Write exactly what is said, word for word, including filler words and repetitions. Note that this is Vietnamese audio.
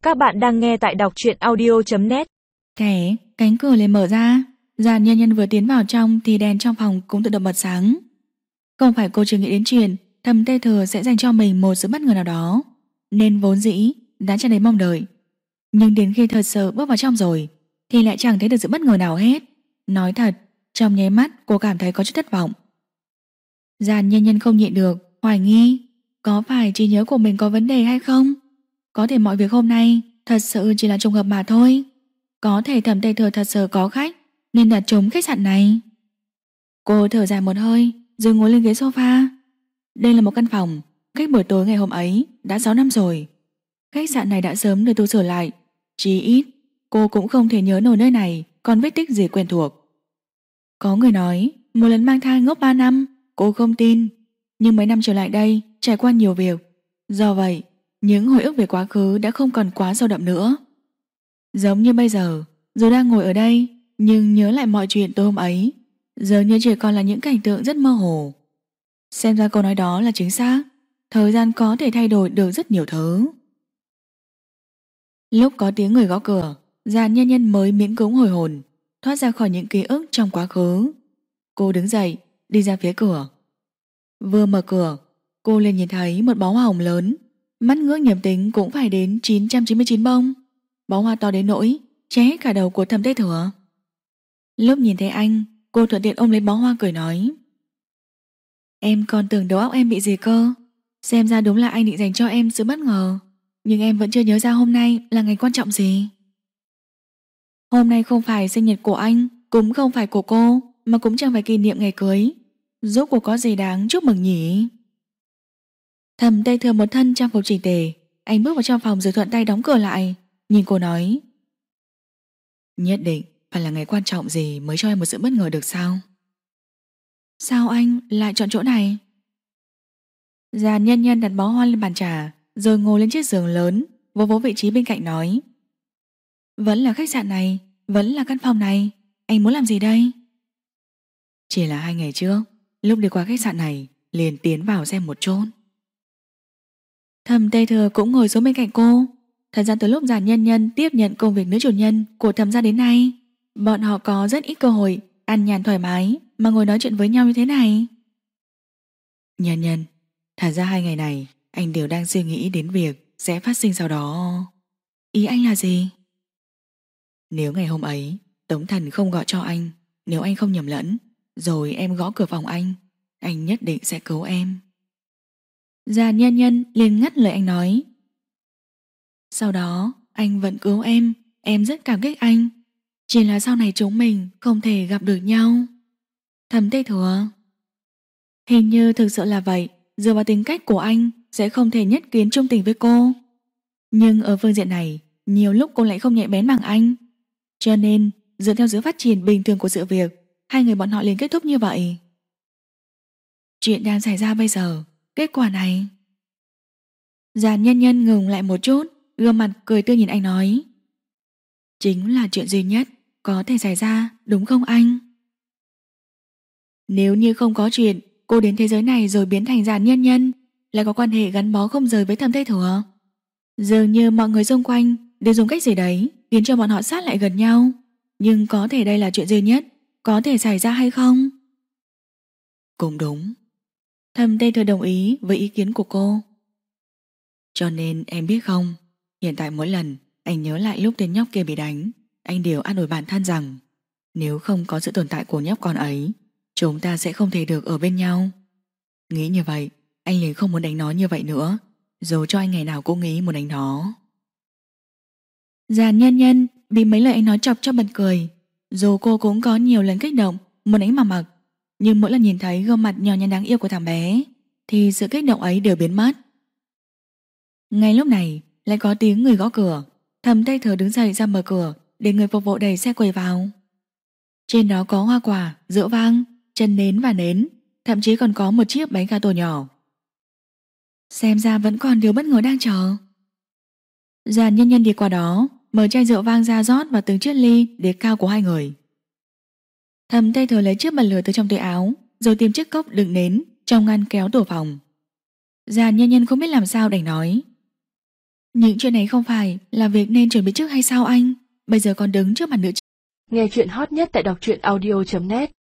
Các bạn đang nghe tại đọc truyện audio chấm net. Kẻ, cánh cửa liền mở ra. Giàn Nhân Nhân vừa tiến vào trong thì đèn trong phòng cũng tự động bật sáng. Không phải cô chưa nghĩ đến chuyện Thẩm Tê Thừa sẽ dành cho mình một sự bất ngờ nào đó, nên vốn dĩ đã tràn đầy mong đợi. Nhưng đến khi thật sự bước vào trong rồi thì lại chẳng thấy được sự bất ngờ nào hết. Nói thật, trong nháy mắt cô cảm thấy có chút thất vọng. Giàn Nhân Nhân không nhịn được hoài nghi có phải trí nhớ của mình có vấn đề hay không. Có thể mọi việc hôm nay thật sự chỉ là trùng hợp mà thôi. Có thể Thẩm Tê Thừa thật sự có khách nên đặt trúng khách sạn này. Cô thở dài một hơi rồi ngồi lên ghế sofa. Đây là một căn phòng cách buổi tối ngày hôm ấy đã sáu năm rồi. Khách sạn này đã sớm được tu sửa lại, chí ít cô cũng không thể nhớ nổi nơi này còn vết tích gì quen thuộc. Có người nói một lần mang thai ngốc ba năm, cô không tin. Nhưng mấy năm trở lại đây trải qua nhiều việc, do vậy những hồi ức về quá khứ đã không còn quá sâu đậm nữa. Giống như bây giờ, dù đang ngồi ở đây nhưng nhớ lại mọi chuyện tối hôm ấy, giờ như chỉ còn là những cảnh tượng rất mơ hồ. Xem ra câu nói đó là chính xác. Thời gian có thể thay đổi được rất nhiều thứ. Lúc có tiếng người gõ cửa, Giàn Nhân Nhân mới miễn cưỡng hồi hồn, thoát ra khỏi những ký ức trong quá khứ. Cô đứng dậy, đi ra phía cửa. Vừa mở cửa, cô liền nhìn thấy một bó hoa hồng lớn, mắt ngước nhầm tính cũng phải đến chín trăm chín mươi chín bông. Bó hoa to đến nỗi che hết cả đầu của Thẩm Tê Thừa. Lúc nhìn thấy anh, cô thuận tiện ôm lấy bó hoa cười nói: Em còn tưởng đầu óc em bị gì cơ. Xem ra đúng là anh định dành cho em sự bất ngờ. Nhưng em vẫn chưa nhớ ra hôm nay là ngày quan trọng gì. Hôm nay không phải sinh nhật của anh, cũng không phải của cô, mà cũng chẳng phải kỷ niệm ngày cưới. Rốt cuộc có gì đáng chúc mừng nhỉ? Thẩm Tê Thừa một thân trang phục chỉnh tề. Anh bước vào trong phòng rồi thuận tay đóng cửa lại, nhìn cô nói: Nhất định phải là ngày quan trọng gì mới cho em một sự bất ngờ được sao? Sao anh lại chọn chỗ này? Giàn Nhân Nhân đặt bó hoa lên bàn trà, rồi ngồi lên chiếc giường lớn, vỗ vỗ vị trí bên cạnh nói: Vẫn là khách sạn này, vẫn là căn phòng này. Anh muốn làm gì đây? Chỉ là hai ngày trước, lúc đi qua khách sạn này liền tiến vào xem một chút. Thẩm Tê Thừa cũng ngồi xuống bên cạnh cô. Thời gian từ lúc Giàn Nhân Nhân tiếp nhận công việc nữ chủ nhân của Thẩm gia đến nay, bọn họ có rất ít cơ hội ăn nhàn thoải mái mà ngồi nói chuyện với nhau như thế này. Nhân Nhân, thật ra hai ngày này anh đều đang suy nghĩ đến việc sẽ phát sinh sau đó. Ý anh là gì? Nếu ngày hôm ấy Tống Thần không gọi cho anh, nếu anh không nhầm lẫn, rồi em gõ cửa phòng anh, anh nhất định sẽ cứu em. Giàn Nhân Nhân liền ngắt lời anh nói: Sau đó anh vẫn cứu em. Em rất cảm kích anh. Chỉ là sau này chúng mình không thể gặp được nhau. Thẩm Tê Thừa: Hình như thực sự là vậy. Dựa vào tính cách của anh sẽ không thể nhất kiến trung tình với cô. Nhưng ở phương diện này nhiều lúc cô lại không nhạy bén bằng anh. Cho nên dựa theo sự phát triển bình thường của sự việc, hai người bọn họ liền kết thúc như vậy. Chuyện đang xảy ra bây giờ, kết quả này. Giàn Nhân Nhân ngừng lại một chút, gương mặt cười tươi nhìn anh nói: Chính là chuyện duy nhất có thể xảy ra, đúng không anh? Nếu như không có chuyện cô đến thế giới này rồi biến thành Giàn Nhân Nhân, lại có quan hệ gắn bó không rời với Thẩm Tê Thừa, dường như mọi người xung quanh đều dùng cách gì đấy khiến cho bọn họ sát lại gần nhau. Nhưng có thể đây là chuyện duy nhất có thể xảy ra hay không? Cũng đúng. Thẩm Tê Thừa đồng ý với ý kiến của cô. Cho nên em biết không, hiện tại mỗi lần anh nhớ lại lúc tên nhóc kia bị đánh, anh đều an ủi bản thân rằng nếu không có sự tồn tại của nhóc con ấy, chúng ta sẽ không thể được ở bên nhau. Nghĩ như vậy, anh liền không muốn đánh nó như vậy nữa, dù cho anh ngày nào cũng nghĩ muốn đánh nó. Giàn Nhân Nhân bị mấy lời anh nói chọc cho bật cười. Dù cô cũng có nhiều lần kích động muốn đánh mà mặc, nhưng mỗi lần nhìn thấy gương mặt nhỏ nhắn đáng yêu của thằng bé thì sự kích động ấy đều biến mất. Ngay lúc này lại có tiếng người gõ cửa. Thẩm Tê Thừa đứng dậy ra mở cửa để người phục vụ đẩy xe quầy vào. Trên đó có hoa quả, rượu vang, chân nến và nến, thậm chí còn có một chiếc bánh gato nhỏ. Xem ra vẫn còn điều bất ngờ đang chờ. Giàn Nhân Nhân đi qua đó, mở chai rượu vang ra rót vào từng chiếc ly đế cao của hai người. Thẩm Tê Thừa lấy chiếc bật lửa từ trong túi áo, rồi tìm chiếc cốc đựng nến trong ngăn kéo tủ phòng. Giàn Nhân Nhân không biết làm sao đành nói: Những chuyện này không phải là việc nên chuẩn bị trước hay sao anh? Bây giờ còn đứng trước mặt nữa chứ. Nghe chuyện hot nhất tại đọc truyện audio chấm net